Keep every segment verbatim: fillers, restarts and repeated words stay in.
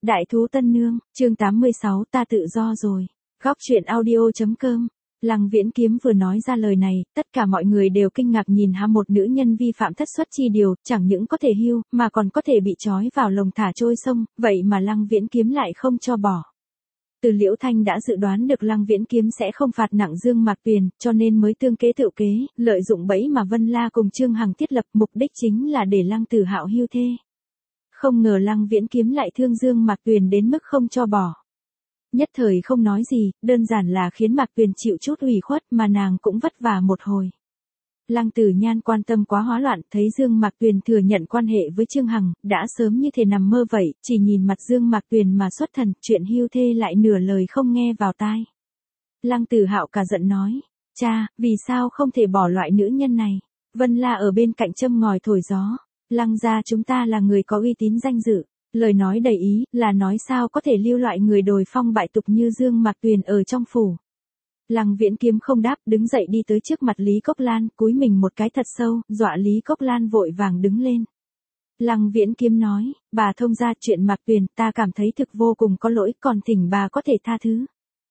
Đại thú tân nương, chương tám mươi sáu, ta tự do rồi. Góc truyện audio.com. Lăng Viễn Kiếm vừa nói ra lời này, tất cả mọi người đều kinh ngạc nhìn hắn, một nữ nhân vi phạm thất suất chi điều, chẳng những có thể hưu, mà còn có thể bị trói vào lồng thả trôi sông, vậy mà Lăng Viễn Kiếm lại không cho bỏ. Từ Liễu Thanh đã dự đoán được Lăng Viễn Kiếm sẽ không phạt nặng Dương Mạc Tuyền, cho nên mới tương kế tự kế, lợi dụng bẫy mà Vân La cùng Trương Hằng thiết lập, mục đích chính là để Lăng Tử Hạo hưu thê. Không ngờ Lăng Viễn Kiếm lại thương Dương Mạc Tuyền đến mức không cho bỏ. Nhất thời không nói gì, đơn giản là khiến Mạc Tuyền chịu chút ủy khuất, mà nàng cũng vất vả một hồi. Lăng Tử Nhan quan tâm quá hóa loạn, thấy Dương Mạc Tuyền thừa nhận quan hệ với Trương Hằng, đã sớm như thể nằm mơ vậy, chỉ nhìn mặt Dương Mạc Tuyền mà xuất thần, chuyện hưu thê lại nửa lời không nghe vào tai. Lăng Tử Hạo cả giận nói, cha, vì sao không thể bỏ loại nữ nhân này? Vân La ở bên cạnh châm ngòi thổi gió, Lăng gia chúng ta là người có uy tín danh dự. Lời nói đầy ý, là nói sao có thể lưu loại người đồi phong bại tục như Dương Mạc Tuyền ở trong phủ. Lăng Viễn Kiếm không đáp, đứng dậy đi tới trước mặt Lý Cốc Lan, cúi mình một cái thật sâu, dọa Lý Cốc Lan vội vàng đứng lên. Lăng Viễn Kiếm nói, bà thông ra chuyện Mạc Tuyền, ta cảm thấy thực vô cùng có lỗi, còn thỉnh bà có thể tha thứ.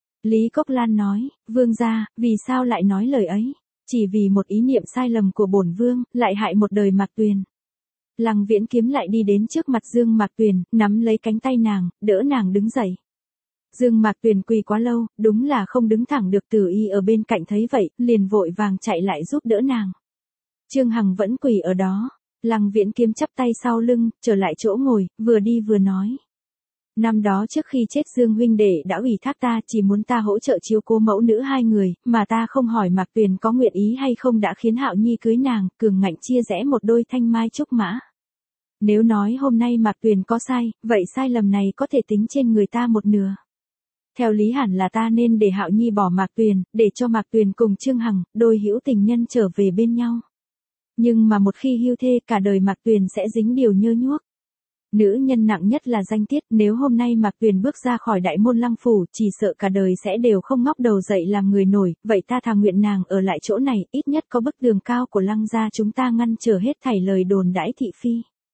Lý Cốc Lan nói, vương gia, vì sao lại nói lời ấy? Chỉ vì một ý niệm sai lầm của bổn vương, lại hại một đời Mạc Tuyền. Lăng Viễn Kiếm lại đi đến trước mặt Dương Mạc Tuyền, nắm lấy cánh tay nàng, đỡ nàng đứng dậy. Dương Mạc Tuyền quỳ quá lâu, đúng là không đứng thẳng được, Tử Y ở bên cạnh thấy vậy, liền vội vàng chạy lại giúp đỡ nàng. Trương Hằng vẫn quỳ ở đó, Lăng Viễn Kiếm chắp tay sau lưng, trở lại chỗ ngồi, vừa đi vừa nói. Năm đó trước khi chết Dương huynh đệ đã ủy thác ta, chỉ muốn ta hỗ trợ chiếu cố mẫu nữ hai người, mà ta không hỏi Mạc Tuyền có nguyện ý hay không, đã khiến Hạo Nhi cưới nàng, cường ngạnh chia rẽ một đôi thanh mai trúc mã. Nếu nói hôm nay Mạc Tuyền có sai, vậy sai lầm này có thể tính trên người ta một nửa. Theo lý hẳn là ta nên để Hạo Nhi bỏ Mạc Tuyền, để cho Mạc Tuyền cùng Trương Hằng, đôi hữu tình nhân trở về bên nhau. Nhưng mà một khi hưu thê, cả đời Mạc Tuyền sẽ dính điều nhơ nhuốc. Nữ nhân nặng nhất là danh tiết, nếu hôm nay Mạc Tuyền bước ra khỏi đại môn Lăng phủ, chỉ sợ cả đời sẽ đều không ngóc đầu dậy làm người nổi, vậy ta thà nguyện nàng ở lại chỗ này, ít nhất có bức tường cao của Lăng gia chúng ta ngăn trở hết thảy lời đồn đãi thị phi.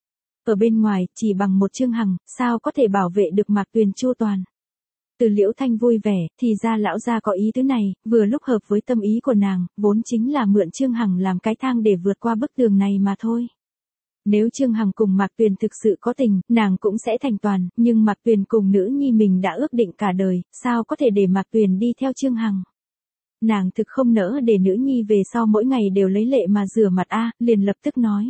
Ở bên ngoài, chỉ bằng một Trương Hằng, sao có thể bảo vệ được Mạc Tuyền chu toàn. Từ Liễu Thanh vui vẻ, thì ra lão gia có ý tứ này, vừa lúc hợp với tâm ý của nàng, vốn chính là mượn Trương Hằng làm cái thang để vượt qua bức tường này mà thôi. Nếu Trương Hằng cùng Mạc Tuyền thực sự có tình, nàng cũng sẽ thành toàn, nhưng Mạc Tuyền cùng nữ nhi mình đã ước định cả đời, sao có thể để Mạc Tuyền đi theo Trương Hằng. Nàng thực không nỡ để nữ nhi về sau mỗi ngày đều lấy lệ mà rửa mặt a, liền lập tức nói.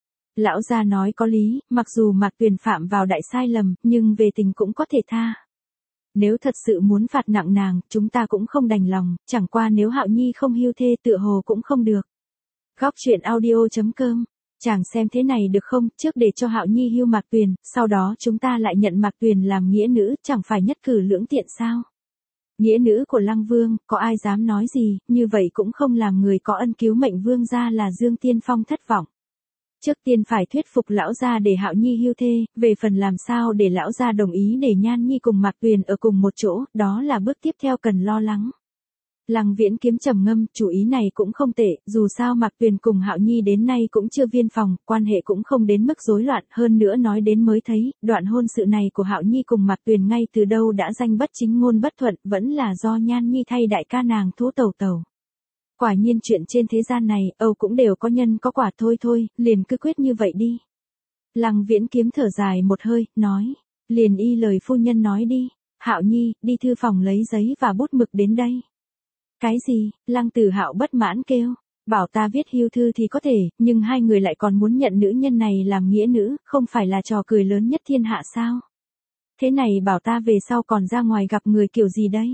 Lão gia nói có lý, mặc dù Mạc Tuyền phạm vào đại sai lầm, nhưng về tình cũng có thể tha. Nếu thật sự muốn phạt nặng nàng, chúng ta cũng không đành lòng, chẳng qua nếu Hạo Nhi không hưu thê tựa hồ cũng không được. Góc truyện audio.com. Chàng xem thế này được không, trước để cho Hạo Nhi hưu Mạc Tuyền, sau đó chúng ta lại nhận Mạc Tuyền làm nghĩa nữ, chẳng phải nhất cử lưỡng tiện sao? Nghĩa nữ của Lăng Vương, có ai dám nói gì, như vậy cũng không làm người có ân cứu mệnh vương gia là Dương Tiên Phong thất vọng. Trước tiên phải thuyết phục lão gia để Hạo Nhi hưu thê, về phần làm sao để lão gia đồng ý để Nhan Nhi cùng Mạc Tuyền ở cùng một chỗ, đó là bước tiếp theo cần lo lắng. Lăng Viễn Kiếm trầm ngâm, chủ ý này cũng không tệ, dù sao Mạc Tuyền cùng Hạo Nhi đến nay cũng chưa viên phòng, quan hệ cũng không đến mức rối loạn, hơn nữa nói đến mới thấy, đoạn hôn sự này của Hạo Nhi cùng Mạc Tuyền ngay từ đâu đã danh bất chính ngôn bất thuận, vẫn là do Nhan Nhi thay đại ca nàng thú tẩu tẩu. Quả nhiên chuyện trên thế gian này, Âu cũng đều có nhân có quả, thôi thôi, liền cứ quyết như vậy đi. Lăng Viễn Kiếm thở dài một hơi, nói, liền y lời phu nhân nói đi, Hạo Nhi, đi thư phòng lấy giấy và bút mực đến đây. Cái gì? Lăng Tử Hạo bất mãn kêu, bảo ta viết hưu thư thì có thể, nhưng hai người lại còn muốn nhận nữ nhân này làm nghĩa nữ, không phải là trò cười lớn nhất thiên hạ sao? Thế này bảo ta về sau còn ra ngoài gặp người kiểu gì đây?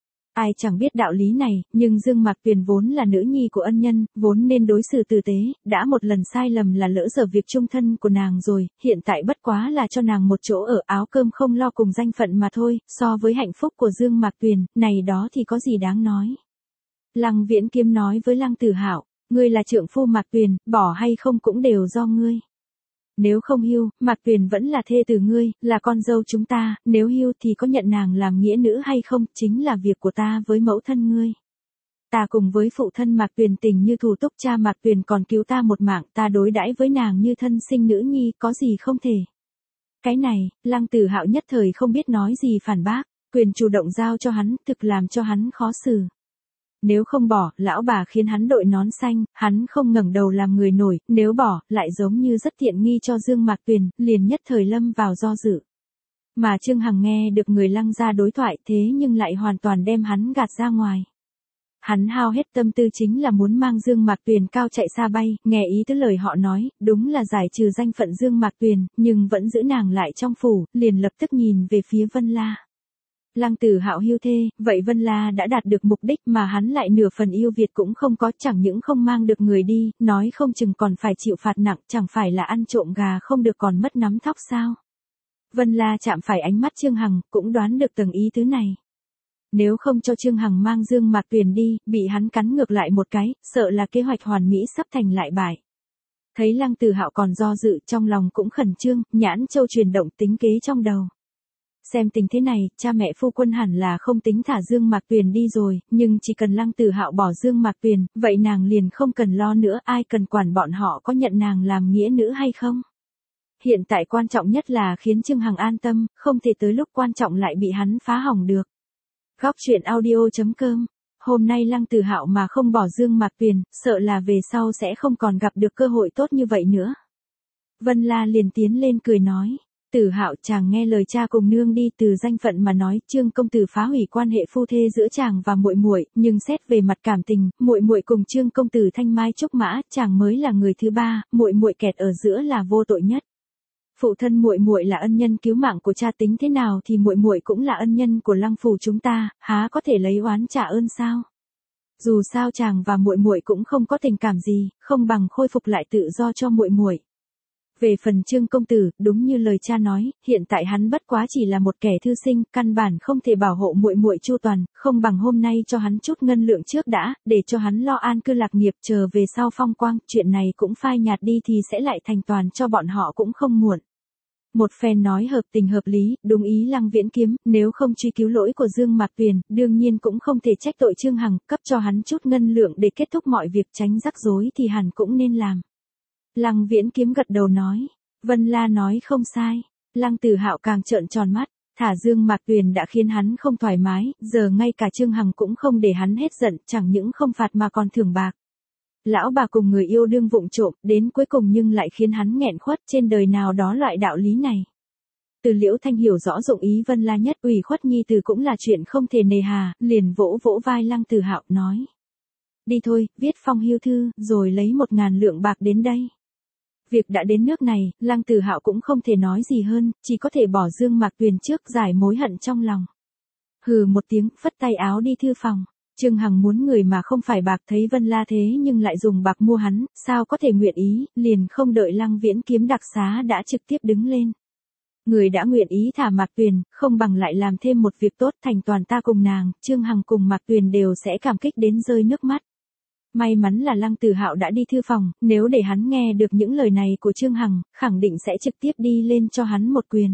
Ai chẳng biết đạo lý này, nhưng Dương Mạc Tuyền vốn là nữ nhi của ân nhân, vốn nên đối xử tử tế, đã một lần sai lầm là lỡ dở việc chung thân của nàng rồi, hiện tại bất quá là cho nàng một chỗ ở, áo cơm không lo cùng danh phận mà thôi, so với hạnh phúc của Dương Mạc Tuyền, này đó thì có gì đáng nói. Lăng Viễn Kiếm nói với Lăng Tử Hạo, ngươi là trượng phu Mạc Tuyền, bỏ hay không cũng đều do ngươi. Nếu không hưu, Mạc Tuyền vẫn là thê tử ngươi, là con dâu chúng ta, nếu hưu thì có nhận nàng làm nghĩa nữ hay không, chính là việc của ta với mẫu thân ngươi. Ta cùng với phụ thân Mạc Tuyền tình như thủ túc, cha Mạc Tuyền còn cứu ta một mạng, ta đối đãi với nàng như thân sinh nữ nhi, có gì không thể. Cái này, Lăng Tử Hạo nhất thời không biết nói gì phản bác, quyền chủ động giao cho hắn, thực làm cho hắn khó xử. Nếu không bỏ, lão bà khiến hắn đội nón xanh, hắn không ngẩng đầu làm người nổi, nếu bỏ, lại giống như rất tiện nghi cho Dương Mạc Tuyền, liền nhất thời lâm vào do dự. Mà Trương Hằng nghe được người Lăng gia đối thoại thế nhưng lại hoàn toàn đem hắn gạt ra ngoài. Hắn hao hết tâm tư chính là muốn mang Dương Mạc Tuyền cao chạy xa bay, nghe ý tứ lời họ nói, đúng là giải trừ danh phận Dương Mạc Tuyền, nhưng vẫn giữ nàng lại trong phủ, liền lập tức nhìn về phía Vân La. Lăng Tử Hạo hưu thê, vậy Vân La đã đạt được mục đích mà hắn lại nửa phần yêu Việt cũng không có, chẳng những không mang được người đi, nói không chừng còn phải chịu phạt nặng, chẳng phải là ăn trộm gà không được còn mất nắm thóc sao. Vân La chạm phải ánh mắt Trương Hằng, cũng đoán được tầng ý tứ này. Nếu không cho Trương Hằng mang Dương Mạc Tuyền đi, bị hắn cắn ngược lại một cái, sợ là kế hoạch hoàn mỹ sắp thành lại bại. Thấy Lăng Tử Hạo còn do dự, trong lòng cũng khẩn trương, nhãn châu chuyển động tính kế trong đầu. Xem tình thế này, cha mẹ phu quân hẳn là không tính thả Dương Mạc Tuyền đi rồi, nhưng chỉ cần Lăng Tử Hạo bỏ Dương Mạc Tuyền, vậy nàng liền không cần lo nữa, ai cần quản bọn họ có nhận nàng làm nghĩa nữ hay không. Hiện tại quan trọng nhất là khiến Trương Hằng an tâm, không thể tới lúc quan trọng lại bị hắn phá hỏng được. Góc truyện audio chấm com. Hôm nay Lăng Tử Hạo mà không bỏ Dương Mạc Tuyền, sợ là về sau sẽ không còn gặp được cơ hội tốt như vậy nữa. Vân La liền tiến lên cười nói, Tử Hạo chàng nghe lời cha cùng nương đi, từ danh phận mà nói, Trương công tử phá hủy quan hệ phu thê giữa chàng và muội muội, nhưng xét về mặt cảm tình, muội muội cùng Trương công tử thanh mai trúc mã, chàng mới là người thứ ba, muội muội kẹt ở giữa là vô tội nhất. Phụ thân muội muội là ân nhân cứu mạng của cha, tính thế nào thì muội muội cũng là ân nhân của Lăng phủ chúng ta, há có thể lấy oán trả ơn sao? Dù sao chàng và muội muội cũng không có tình cảm gì, không bằng khôi phục lại tự do cho muội muội. Về phần Trương công tử, đúng như lời cha nói, hiện tại hắn bất quá chỉ là một kẻ thư sinh, căn bản không thể bảo hộ muội muội chu toàn, không bằng hôm nay cho hắn chút ngân lượng trước đã, để cho hắn lo an cư lạc nghiệp, chờ về sau phong quang, chuyện này cũng phai nhạt đi thì sẽ lại thành toàn cho bọn họ cũng không muộn. Một phen nói hợp tình hợp lý, đúng ý Lăng Viễn Kiếm, nếu không truy cứu lỗi của Dương Mạc Tuyền, đương nhiên cũng không thể trách tội Trương Hằng, cấp cho hắn chút ngân lượng để kết thúc mọi việc tránh rắc rối thì hẳn cũng nên làm. Lăng Viễn Kiếm gật đầu nói, Vân La nói không sai. Lăng Tử Hạo càng trợn tròn mắt, thả Dương Mạc Tuyền đã khiến hắn không thoải mái, giờ ngay cả Trương Hằng cũng không để hắn hết giận, chẳng những không phạt mà còn thưởng bạc. Lão bà cùng người yêu đương vụng trộm, đến cuối cùng nhưng lại khiến hắn nghẹn khuất, trên đời nào đó loại đạo lý này. Từ Liễu Thanh hiểu rõ dụng ý Vân La nhất, ủy khuất nhi tử cũng là chuyện không thể nề hà, liền vỗ vỗ vai Lăng Tử Hạo nói. Đi thôi, viết phong hưu thư, rồi lấy một ngàn lượng bạc đến đây. Việc đã đến nước này, Lăng Tử Hạo cũng không thể nói gì hơn, chỉ có thể bỏ Dương Mạc Tuyền trước giải mối hận trong lòng. Hừ một tiếng, phất tay áo đi thư phòng. Trương Hằng muốn người mà không phải bạc, thấy Vân La thế nhưng lại dùng bạc mua hắn, sao có thể nguyện ý, liền không đợi Lăng Viễn Kiếm đặc xá đã trực tiếp đứng lên. Người đã nguyện ý thả Mạc Tuyền, không bằng lại làm thêm một việc tốt, thành toàn ta cùng nàng, Trương Hằng cùng Mạc Tuyền đều sẽ cảm kích đến rơi nước mắt. May mắn là Lăng Tử Hạo đã đi thư phòng, nếu để hắn nghe được những lời này của Trương Hằng, khẳng định sẽ trực tiếp đi lên cho hắn một quyền.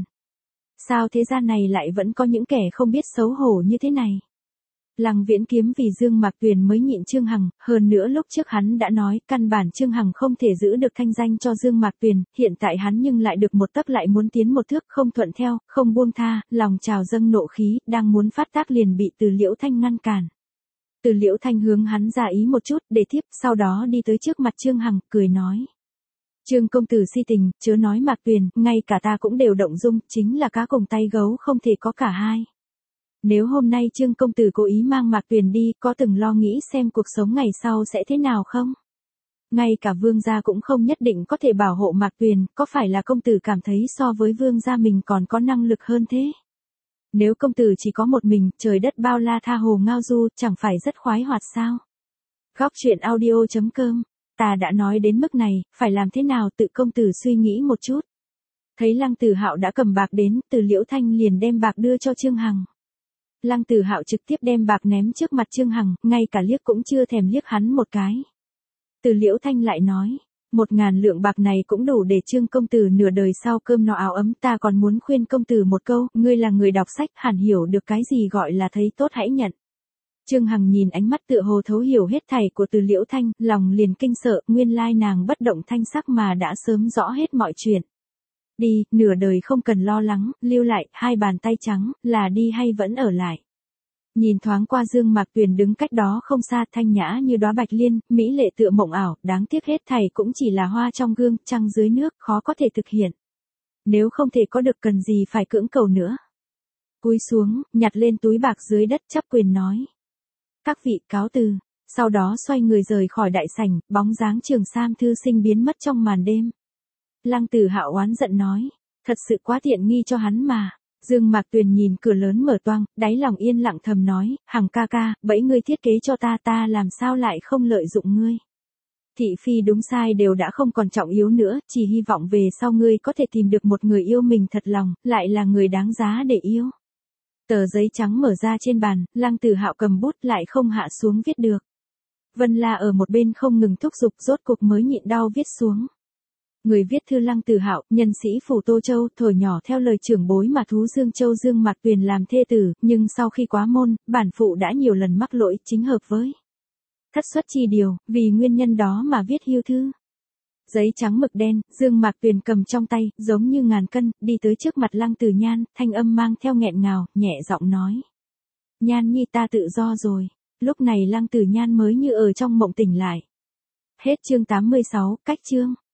Sao thế gian này lại vẫn có những kẻ không biết xấu hổ như thế này? Lăng Viễn Kiếm vì Dương Mạc Tuyền mới nhịn Trương Hằng, hơn nữa lúc trước hắn đã nói, căn bản Trương Hằng không thể giữ được thanh danh cho Dương Mạc Tuyền, hiện tại hắn nhưng lại được một tấc lại muốn tiến một thước, không thuận theo, không buông tha, lòng trào dâng nộ khí, đang muốn phát tác liền bị Từ Liễu Thanh ngăn cản. Từ Liễu Thanh hướng hắn ra ý một chút, để tiếp, sau đó đi tới trước mặt Trương Hằng, cười nói. Trương công tử si tình, chớ nói Mạc Tuyền, ngay cả ta cũng đều động dung, chính là cá cùng tay gấu không thể có cả hai. Nếu hôm nay Trương công tử cố ý mang Mạc Tuyền đi, có từng lo nghĩ xem cuộc sống ngày sau sẽ thế nào không? Ngay cả vương gia cũng không nhất định có thể bảo hộ Mạc Tuyền, có phải là công tử cảm thấy so với vương gia mình còn có năng lực hơn thế? Nếu công tử chỉ có một mình, trời đất bao la tha hồ ngao du, chẳng phải rất khoái hoạt sao? Góc truyện audio chấm com. Ta đã nói đến mức này, phải làm thế nào tự công tử suy nghĩ một chút. Thấy Lăng Tử Hạo đã cầm bạc đến, Từ Liễu Thanh liền đem bạc đưa cho Trương Hằng. Lăng Tử Hạo trực tiếp đem bạc ném trước mặt Trương Hằng, ngay cả liếc cũng chưa thèm liếc hắn một cái. Từ Liễu Thanh lại nói, một ngàn lượng bạc này cũng đủ để Trương công tử nửa đời sau cơm no áo ấm, ta còn muốn khuyên công tử một câu, ngươi là người đọc sách, hẳn hiểu được cái gì gọi là thấy tốt hãy nhận. Trương Hằng nhìn ánh mắt tựa hồ thấu hiểu hết thảy của Từ Liễu Thanh, lòng liền kinh sợ, nguyên lai nàng bất động thanh sắc mà đã sớm rõ hết mọi chuyện. Đi, nửa đời không cần lo lắng, lưu lại, hai bàn tay trắng, là đi hay vẫn ở lại. Nhìn thoáng qua Dương Mạc Tuyền đứng cách đó không xa, thanh nhã như đóa bạch liên, mỹ lệ tựa mộng ảo, đáng tiếc hết thảy cũng chỉ là hoa trong gương, trăng dưới nước, khó có thể thực hiện. Nếu không thể có được cần gì phải cưỡng cầu nữa. Cúi xuống, nhặt lên túi bạc dưới đất, chắp quyền nói. Các vị cáo từ. Sau đó xoay người rời khỏi đại sảnh, bóng dáng Trường Sam thư sinh biến mất trong màn đêm. Lăng Tử Hạo oán giận nói, thật sự quá tiện nghi cho hắn mà. Dương Mạc Tuyền nhìn cửa lớn mở toang, đáy lòng yên lặng thầm nói, Hằng ca ca, bẫy ngươi thiết kế cho ta, ta làm sao lại không lợi dụng ngươi. Thị phi đúng sai đều đã không còn trọng yếu nữa, chỉ hy vọng về sau ngươi có thể tìm được một người yêu mình thật lòng, lại là người đáng giá để yêu. Tờ giấy trắng mở ra trên bàn, Lăng Tử Hạo cầm bút lại không hạ xuống viết được. Vân La ở một bên không ngừng thúc giục, rốt cục mới nhịn đau viết xuống. Người viết thư Lăng Tử Hạo, nhân sĩ phủ Tô Châu, thổi nhỏ theo lời trưởng bối mà thú Dương Châu Dương Mạc Tuyền làm thê tử, nhưng sau khi quá môn, bản phụ đã nhiều lần mắc lỗi, chính hợp với thất xuất chi điều, vì nguyên nhân đó mà viết hưu thư. Giấy trắng mực đen, Dương Mạc Tuyền cầm trong tay, giống như ngàn cân, đi tới trước mặt Lăng Tử Nhan, thanh âm mang theo nghẹn ngào, nhẹ giọng nói. Nhan nhi ta tự do rồi. Lúc này Lăng Tử Nhan mới như ở trong mộng tỉnh lại. Hết chương tám mươi sáu, cách chương.